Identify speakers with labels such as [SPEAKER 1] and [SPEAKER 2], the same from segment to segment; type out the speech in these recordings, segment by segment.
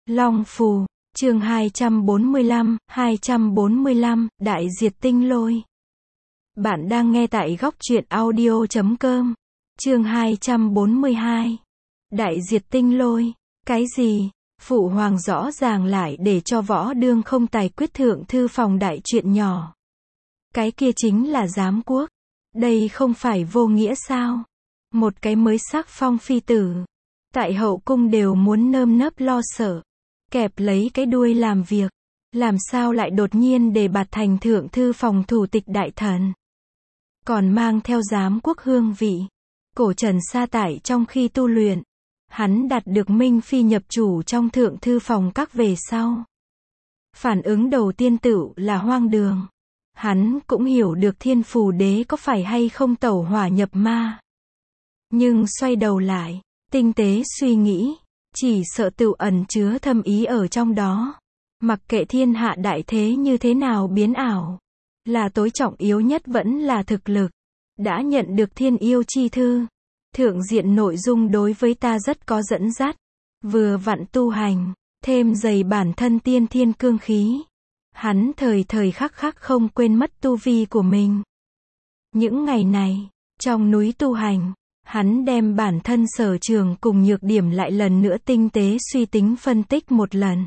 [SPEAKER 1] Long Phù, chương 245, Đại Diệt Tinh Lôi. Bạn đang nghe tại góc truyện audio.com. Chương 242. Đại Diệt Tinh Lôi. Cái gì? Phụ hoàng rõ ràng lại để cho võ đương không tài quyết thượng thư phòng đại chuyện nhỏ. Cái kia chính là giám quốc. Đây không phải vô nghĩa sao? Một cái mới sắc phong phi tử. Tại hậu cung đều muốn nơm nớp lo sợ. Kẹp lấy cái đuôi làm việc. Làm sao lại đột nhiên đề bạt thành thượng thư phòng thủ tịch đại thần. Còn mang theo giám quốc hương vị. Cổ Trần sa tải trong khi tu luyện. Hắn đạt được Minh Phi nhập chủ trong thượng thư phòng các về sau. Phản ứng đầu tiên tự là hoang đường. Hắn cũng hiểu được Thiên Phù Đế có phải hay không tẩu hỏa nhập ma. Nhưng xoay đầu lại, tinh tế suy nghĩ, chỉ sợ tự ẩn chứa thâm ý ở trong đó. Mặc kệ thiên hạ đại thế như thế nào biến ảo, là tối trọng yếu nhất vẫn là thực lực. Đã nhận được thiên yêu chi thư, thượng diện nội dung đối với ta rất có dẫn dắt. Vừa vặn tu hành, thêm dày bản thân tiên thiên cương khí. Hắn thời thời khắc khắc không quên mất tu vi của mình. Những ngày này, trong núi tu hành, hắn đem bản thân sở trường cùng nhược điểm lại lần nữa tinh tế suy tính phân tích một lần.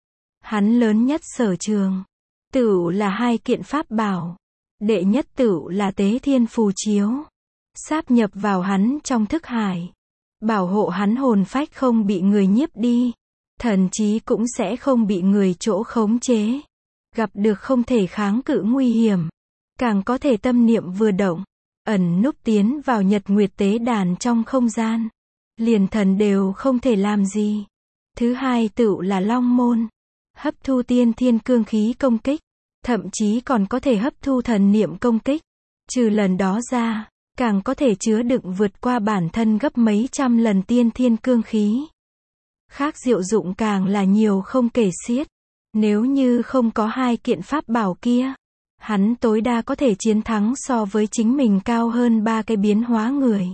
[SPEAKER 1] Hắn lớn nhất sở trường, tựu là hai kiện pháp bảo. Đệ nhất tựu là Tế Thiên Phù Chiếu. Sáp nhập vào hắn trong thức hải. Bảo hộ hắn hồn phách không bị người nhiếp đi. Thần trí cũng sẽ không bị người chỗ khống chế. Gặp được không thể kháng cự nguy hiểm. Càng có thể tâm niệm vừa động. Ẩn núp tiến vào nhật nguyệt tế đàn trong không gian. Liền thần đều không thể làm gì. Thứ hai tựu là Long Môn. Hấp thu tiên thiên cương khí công kích. Thậm chí còn có thể hấp thu thần niệm công kích. Trừ lần đó ra, càng có thể chứa đựng vượt qua bản thân gấp mấy trăm lần tiên thiên cương khí. Khác diệu dụng càng là nhiều không kể xiết. Nếu như không có hai kiện pháp bảo kia, hắn tối đa có thể chiến thắng so với chính mình cao hơn ba cái biến hóa người.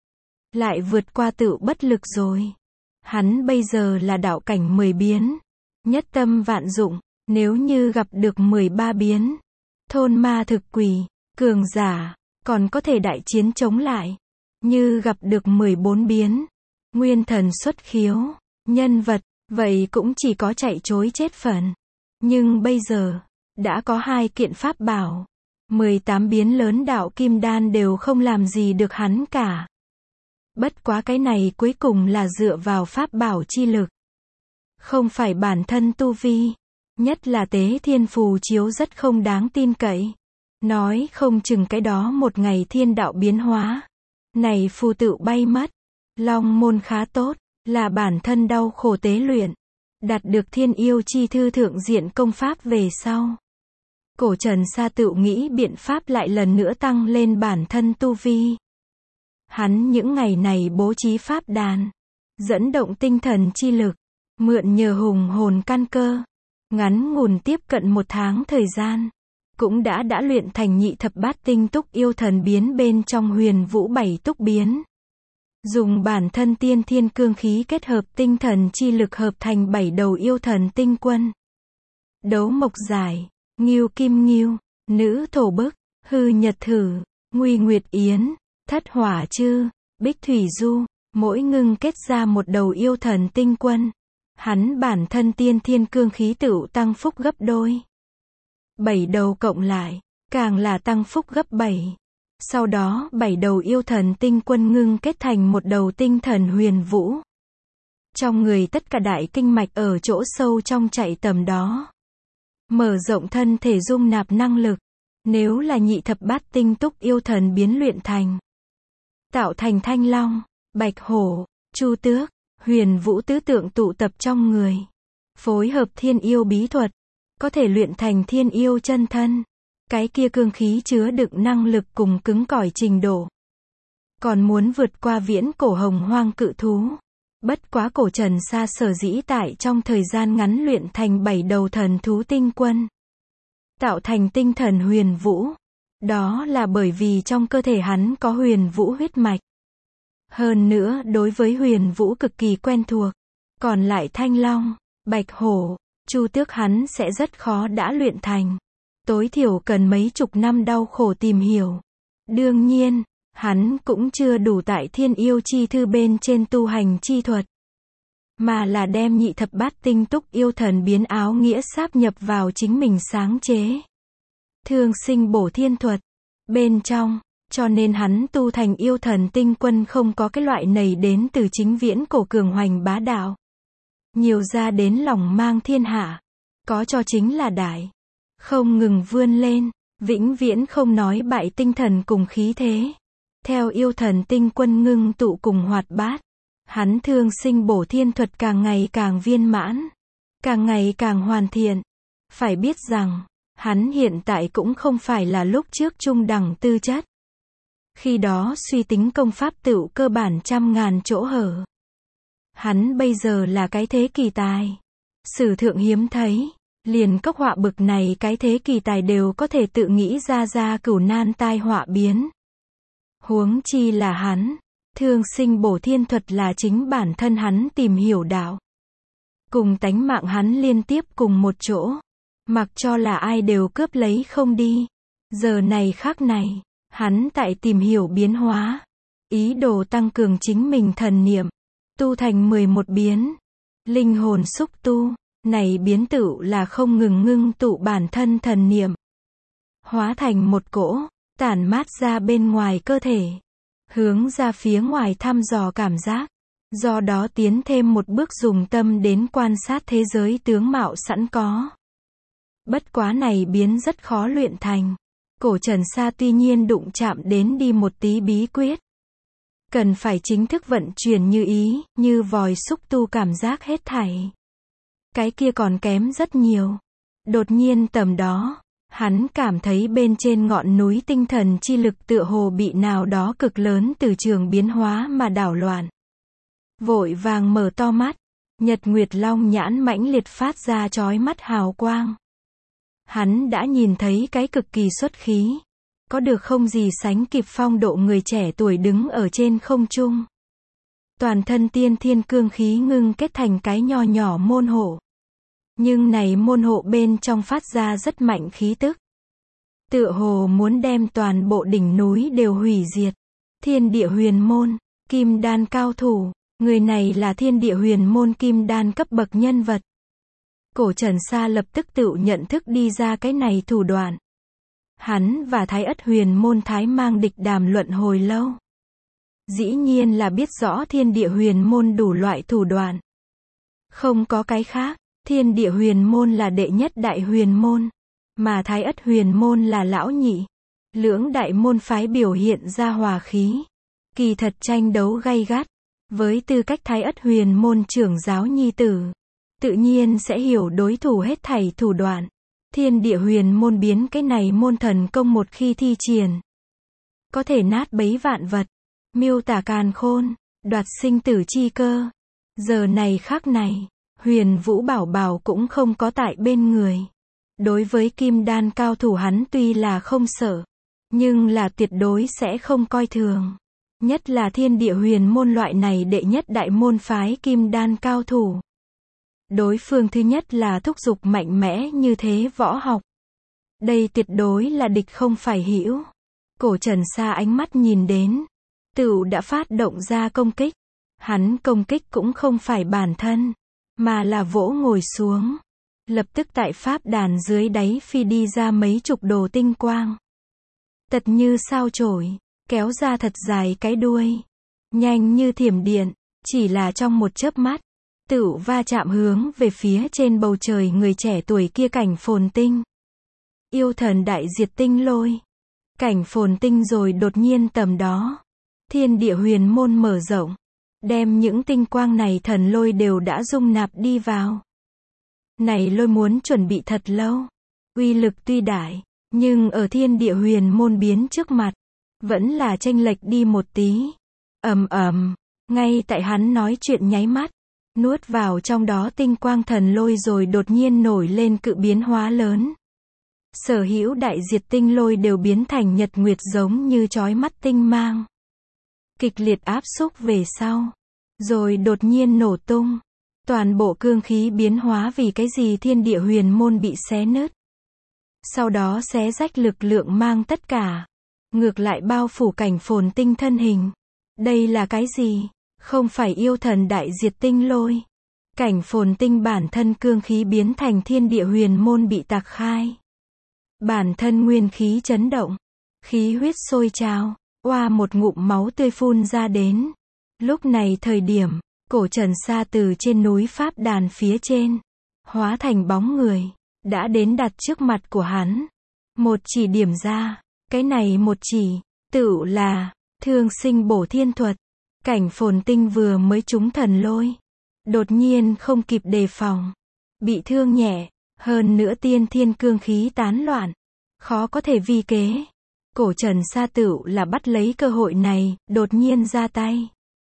[SPEAKER 1] Lại vượt qua tự bất lực rồi. Hắn bây giờ là đạo cảnh 10 biến. Nhất tâm vạn dụng, nếu như gặp được 13 biến. Thôn ma thực quỷ, cường giả, còn có thể đại chiến chống lại. Như gặp được 14 biến. Nguyên thần xuất khiếu, nhân vật, vậy cũng chỉ có chạy trối chết phần. Nhưng bây giờ, đã có hai kiện pháp bảo. 18 biến lớn đạo kim đan đều không làm gì được hắn cả. Bất quá cái này cuối cùng là dựa vào pháp bảo chi lực. Không phải bản thân tu vi. Nhất là Tế Thiên Phù Chiếu rất không đáng tin cậy. Nói không chừng cái đó một ngày thiên đạo biến hóa. Này phù tự bay mất. Long Môn khá tốt, là bản thân đau khổ tế luyện. Đạt được thiên yêu chi thư thượng diện công pháp về sau. Cổ Trần sa tự nghĩ biện pháp lại lần nữa tăng lên bản thân tu vi. Hắn những ngày này bố trí pháp đàn. Dẫn động tinh thần chi lực. Mượn nhờ hùng hồn căn cơ. Ngắn ngủn tiếp cận 1 tháng thời gian. Cũng đã luyện thành nhị thập bát tinh túc yêu thần biến bên trong huyền vũ 7 túc biến. Dùng bản thân tiên thiên cương khí kết hợp tinh thần chi lực hợp thành 7 đầu yêu thần tinh quân. Đấu mộc giải, Ngưu Kim Ngưu, Nữ Thổ Bức, Hư Nhật Thử, Nguy Nguyệt Yến, Thất Hỏa Chư, Bích Thủy Du, mỗi ngưng kết ra một đầu yêu thần tinh quân. Hắn bản thân tiên thiên cương khí tựu tăng phúc gấp đôi. 7 đầu cộng lại, càng là tăng phúc gấp 7. Sau đó 7 đầu yêu thần tinh quân ngưng kết thành một đầu tinh thần huyền vũ. Trong người tất cả đại kinh mạch ở chỗ sâu trong chạy tầm đó. Mở rộng thân thể dung nạp năng lực. Nếu là nhị thập bát tinh túc yêu thần biến luyện thành. Tạo thành thanh long, bạch hổ, chu tước, huyền vũ tứ tượng tụ tập trong người. Phối hợp thiên yêu bí thuật. Có thể luyện thành thiên yêu chân thân. Cái kia cương khí chứa đựng năng lực cùng cứng cỏi trình độ. Còn muốn vượt qua viễn cổ hồng hoang cự thú. Bất quá Cổ Trần sa sở dĩ tại trong thời gian ngắn luyện thành 7 đầu thần thú tinh quân. Tạo thành tinh thần huyền vũ. Đó là bởi vì trong cơ thể hắn có huyền vũ huyết mạch. Hơn nữa đối với huyền vũ cực kỳ quen thuộc. Còn lại thanh long, Bạch hổ, Chu Tước hắn sẽ rất khó đã luyện thành. Tối thiểu cần mấy chục năm đau khổ tìm hiểu. Đương nhiên, hắn cũng chưa đủ tại Thiên Yêu Chi Thư bên trên tu hành chi thuật, mà là đem nhị thập bát tinh túc yêu thần biến áo nghĩa sáp nhập vào chính mình sáng chế Thương Sinh Bổ Thiên thuật bên trong, cho nên hắn tu thành yêu thần tinh quân không có cái loại này đến từ chính viễn cổ cường hoành bá đạo, nhiều ra đến lòng mang thiên hạ, có cho chính là đại, không ngừng vươn lên, vĩnh viễn không nói bại tinh thần cùng khí thế. Theo yêu thần tinh quân ngưng tụ cùng hoạt bát, hắn Thương Sinh Bổ Thiên thuật càng ngày càng viên mãn, càng ngày càng hoàn thiện. Phải biết rằng, hắn hiện tại cũng không phải là lúc trước trung đẳng tư chất. Khi đó suy tính công pháp tựu cơ bản trăm ngàn chỗ hở. Hắn bây giờ là cái thế kỳ tài. Sử thượng hiếm thấy, liền cốc họa bực này cái thế kỳ tài đều có thể tự nghĩ ra cửu nan tai họa biến. Huống chi là hắn, Thương Sinh Bổ Thiên thuật là chính bản thân hắn tìm hiểu đạo. Cùng tánh mạng hắn liên tiếp cùng một chỗ, mặc cho là ai đều cướp lấy không đi. Giờ này khắc này, hắn tại tìm hiểu biến hóa, ý đồ tăng cường chính mình thần niệm, tu thành 11 biến, linh hồn xúc tu, này biến tựu là không ngừng ngưng tụ bản thân thần niệm, hóa thành một cỗ, tản mát ra bên ngoài cơ thể, hướng ra phía ngoài thăm dò cảm giác, do đó tiến thêm một bước dùng tâm đến quan sát thế giới tướng mạo sẵn có. Bất quá này biến rất khó luyện thành. Cổ Trần Sa tuy nhiên đụng chạm đến đi một tí bí quyết. Cần phải chính thức vận chuyển như ý, như vòi xúc tu cảm giác hết thảy. Cái kia còn kém rất nhiều. Đột nhiên tầm đó, hắn cảm thấy bên trên ngọn núi tinh thần chi lực tựa hồ bị nào đó cực lớn từ trường biến hóa mà đảo loạn. Vội vàng mở to mắt, Nhật Nguyệt Long nhãn mãnh liệt phát ra chói mắt hào quang. Hắn đã nhìn thấy cái cực kỳ xuất khí, có được không gì sánh kịp phong độ người trẻ tuổi đứng ở trên không trung. Toàn thân tiên thiên cương khí ngưng kết thành cái nho nhỏ môn hộ. Nhưng này môn hộ bên trong phát ra rất mạnh khí tức. Tựa hồ muốn đem toàn bộ đỉnh núi đều hủy diệt. Thiên địa huyền môn, kim đan cao thủ, người này là thiên địa huyền môn kim đan cấp bậc nhân vật. Cổ Trần Sa lập tức tự nhận thức đi ra cái này thủ đoạn. Hắn và Thái Ất huyền môn Thái Mang địch đàm luận hồi lâu. Dĩ nhiên là biết rõ thiên địa huyền môn đủ loại thủ đoạn. Không có cái khác, thiên địa huyền môn là đệ nhất đại huyền môn, mà Thái Ất huyền môn là lão nhị. Lưỡng đại môn phái biểu hiện ra hòa khí. Kỳ thật tranh đấu gay gắt. Với tư cách Thái Ất huyền môn trưởng giáo nhi tử, tự nhiên sẽ hiểu đối thủ hết thảy thủ đoạn. Thiên địa huyền môn biến cái này môn thần công một khi thi triển, có thể nát bấy vạn vật, miêu tả càn khôn, đoạt sinh tử chi cơ. Giờ này khắc này, Huyền Vũ Bảo Bảo cũng không có tại bên người. Đối với kim đan cao thủ hắn tuy là không sợ, nhưng là tuyệt đối sẽ không coi thường. Nhất là thiên địa huyền môn loại này đệ nhất đại môn phái kim đan cao thủ. Đối phương thứ nhất là thúc giục mạnh mẽ như thế võ học. Đây tuyệt đối là địch không phải hữu. Cổ Trần Sa ánh mắt nhìn đến, tựu đã phát động ra công kích. Hắn công kích cũng không phải bản thân, mà là vỗ ngồi xuống. Lập tức tại pháp đàn dưới đáy phi đi ra mấy chục đồ tinh quang. Tật như sao chổi, kéo ra thật dài cái đuôi. Nhanh như thiểm điện, chỉ là trong một chớp mắt. Tựu va chạm hướng về phía trên bầu trời người trẻ tuổi kia cảnh phồn tinh. Yêu thần đại diệt tinh lôi. Cảnh phồn tinh rồi đột nhiên tầm đó. Thiên địa huyền môn mở rộng. Đem những tinh quang này thần lôi đều đã dung nạp đi vào. Này lôi muốn chuẩn bị thật lâu. Uy lực tuy đại, nhưng ở thiên địa huyền môn biến trước mặt, vẫn là chênh lệch đi một tí. Ầm ầm, ngay tại hắn nói chuyện nháy mắt. Nuốt vào trong đó tinh quang thần lôi rồi đột nhiên nổi lên cự biến hóa lớn. Sở hữu đại diệt tinh lôi đều biến thành nhật nguyệt giống như chói mắt tinh mang. Kịch liệt áp xúc về sau. Rồi đột nhiên nổ tung. Toàn bộ cương khí biến hóa vì cái gì thiên địa huyền môn bị xé nứt. Sau đó xé rách lực lượng mang tất cả. Ngược lại bao phủ Cảnh Phồn Tinh thân hình. Đây là cái gì? Không phải yêu thần đại diệt tinh lôi. Cảnh Phồn Tinh bản thân cương khí biến thành thiên địa huyền môn bị tạc khai. Bản thân nguyên khí chấn động. Khí huyết sôi trào. Oa một ngụm máu tươi phun ra đến. Lúc này thời điểm, Cổ Trần Sa từ trên núi Pháp Đàn phía trên, hóa thành bóng người, đã đến đặt trước mặt của hắn. Một chỉ điểm ra, cái này một chỉ, tựu là, thương sinh bổ thiên thuật. Cảnh Phồn Tinh vừa mới trúng thần lôi. Đột nhiên không kịp đề phòng. Bị thương nhẹ, hơn nữa tiên thiên cương khí tán loạn. Khó có thể vi kế. Cổ Trần Sa tựu là bắt lấy cơ hội này, đột nhiên ra tay.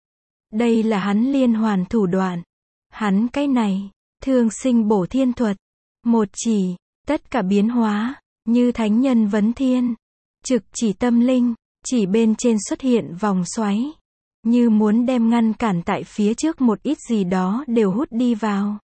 [SPEAKER 1] Đây là hắn liên hoàn thủ đoạn. Hắn cái này, thương sinh bổ thiên thuật. Một chỉ, tất cả biến hóa, như thánh nhân vấn thiên. Trực chỉ tâm linh, chỉ bên trên xuất hiện vòng xoáy. Như muốn đem ngăn cản tại phía trước một ít gì đó đều hút đi vào.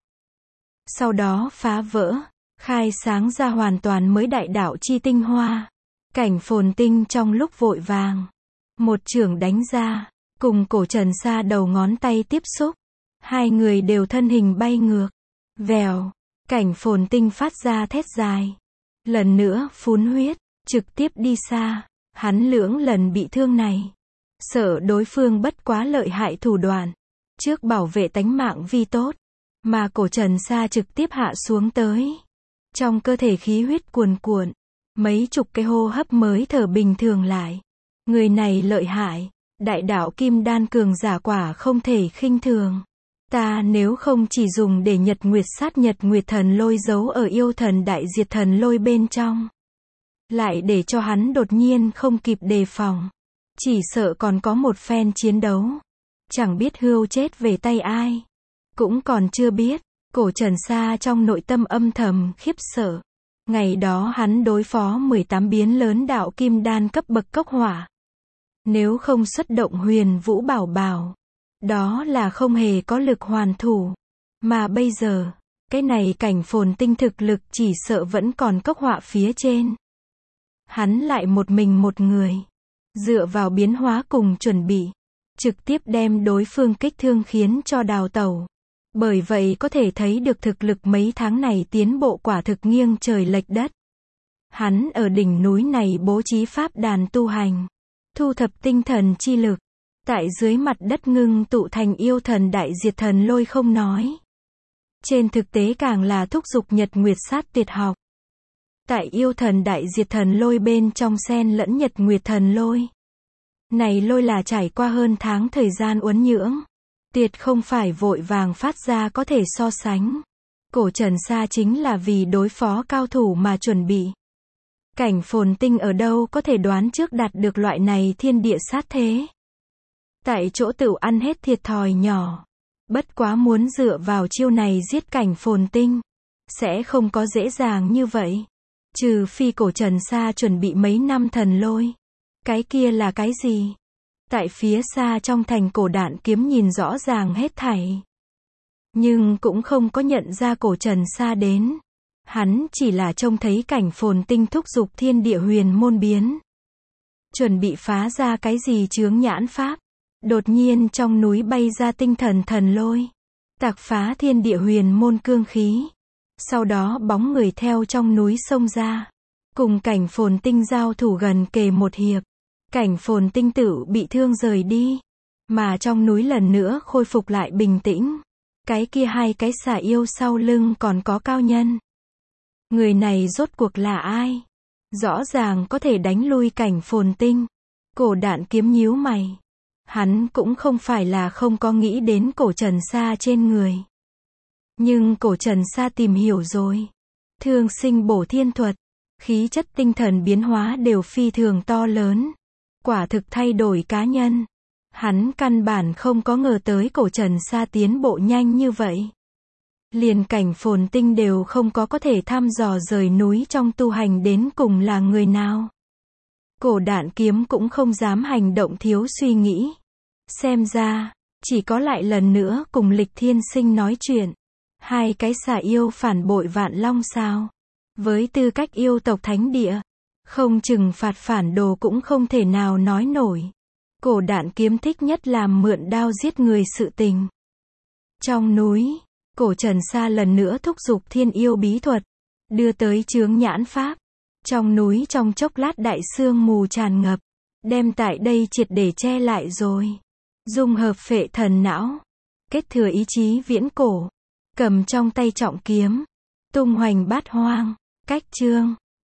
[SPEAKER 1] Sau đó phá vỡ, khai sáng ra hoàn toàn mới đại đạo chi tinh hoa. Cảnh Phồn Tinh trong lúc vội vàng. Một chưởng đánh ra, cùng Cổ Trần Sa đầu ngón tay tiếp xúc. Hai người đều thân hình bay ngược. Vèo, Cảnh Phồn Tinh phát ra thét dài. Lần nữa phun huyết, trực tiếp đi xa. Hắn lưỡng lần bị thương này. Sợ đối phương bất quá lợi hại thủ đoạn. Trước bảo vệ tánh mạng vi tốt. Mà Cổ Trần Sa trực tiếp hạ xuống tới. Trong cơ thể khí huyết cuồn cuộn. Mấy chục cái hô hấp mới thở bình thường lại. Người này lợi hại. Đại đạo kim đan cường giả quả không thể khinh thường. Ta nếu không chỉ dùng để nhật nguyệt thần lôi giấu ở yêu thần đại diệt thần lôi bên trong. Lại để cho hắn đột nhiên không kịp đề phòng. Chỉ sợ còn có một phen chiến đấu. Chẳng biết hươu chết về tay ai. Cũng còn chưa biết. Cổ Trần Sa trong nội tâm âm thầm khiếp sợ. Ngày đó hắn đối phó 18 biến lớn đạo kim đan cấp bậc cốc hỏa. Nếu không xuất động Huyền Vũ Bảo Bảo, đó là không hề có lực hoàn thủ. Mà bây giờ, cái này Cảnh Phồn Tinh thực lực chỉ sợ vẫn còn cốc hỏa phía trên. Hắn lại một mình một người, dựa vào biến hóa cùng chuẩn bị, trực tiếp đem đối phương kích thương khiến cho đào tẩu. Bởi vậy có thể thấy được thực lực mấy tháng này tiến bộ quả thực nghiêng trời lệch đất. Hắn ở đỉnh núi này bố trí pháp đàn tu hành, thu thập tinh thần chi lực, tại dưới mặt đất ngưng tụ thành yêu thần đại diệt thần lôi không nói. Trên thực tế càng là thúc giục nhật nguyệt sát tuyệt học. Tại yêu thần đại diệt thần lôi bên trong xen lẫn nhật nguyệt thần lôi. Này lôi là trải qua hơn tháng thời gian uốn nhưỡng. Tuyệt không phải vội vàng phát ra có thể so sánh. Cổ Trần Sa chính là vì đối phó cao thủ mà chuẩn bị. Cảnh Phồn Tinh ở đâu có thể đoán trước đạt được loại này thiên địa sát thế. Tại chỗ tựu ăn hết thiệt thòi nhỏ. Bất quá muốn dựa vào chiêu này giết Cảnh Phồn Tinh. Sẽ không có dễ dàng như vậy. Trừ phi Cổ Trần Sa chuẩn bị mấy năm thần lôi. Cái kia là cái gì? Tại phía xa trong thành Cổ Đạn Kiếm nhìn rõ ràng hết thảy. Nhưng cũng không có nhận ra Cổ Trần Sa đến. Hắn chỉ là trông thấy Cảnh Phồn Tinh thúc giục thiên địa huyền môn biến. Chuẩn bị phá ra cái gì chướng nhãn pháp. Đột nhiên trong núi bay ra tinh thần thần lôi. Tạc phá thiên địa huyền môn cương khí. Sau đó bóng người theo trong núi xông ra. Cùng Cảnh Phồn Tinh giao thủ gần kề một hiệp. Cảnh Phồn Tinh tự bị thương rời đi. Mà trong núi lần nữa khôi phục lại bình tĩnh. Cái kia hai cái xà yêu sau lưng còn có cao nhân. Người này rốt cuộc là ai? Rõ ràng có thể đánh lui Cảnh Phồn Tinh. Cổ Đạn Kiếm nhíu mày. Hắn cũng không phải là không có nghĩ đến Cổ Trần Sa trên người. Nhưng Cổ Trần Sa tìm hiểu rồi. Thương sinh bổ thiên thuật. Khí chất tinh thần biến hóa đều phi thường to lớn. Quả thực thay đổi cá nhân. Hắn căn bản không có ngờ tới Cổ Trần Sa tiến bộ nhanh như vậy. Liền Cảnh Phồn Tinh đều không có thể thăm dò rời núi trong tu hành đến cùng là người nào. Cổ Đạn Kiếm cũng không dám hành động thiếu suy nghĩ. Xem ra, Chỉ có lại lần nữa cùng Lịch Thiên Sinh nói chuyện. Hai cái xà yêu phản bội Vạn Long sao? Với tư cách yêu tộc thánh địa, không trừng phạt phản đồ cũng không thể nào nói nổi. Cổ Đạn Kiếm thích nhất làm mượn đao giết người sự tình. Trong núi, Cổ Trần Sa lần nữa thúc giục thiên yêu bí thuật, đưa tới chướng nhãn pháp. Trong núi trong chốc lát đại sương mù tràn ngập, đem tại đây triệt để che lại rồi. Dung hợp phệ thần não, kết thừa ý chí viễn cổ, cầm trong tay trọng kiếm, tung hoành bát hoang. Cách chương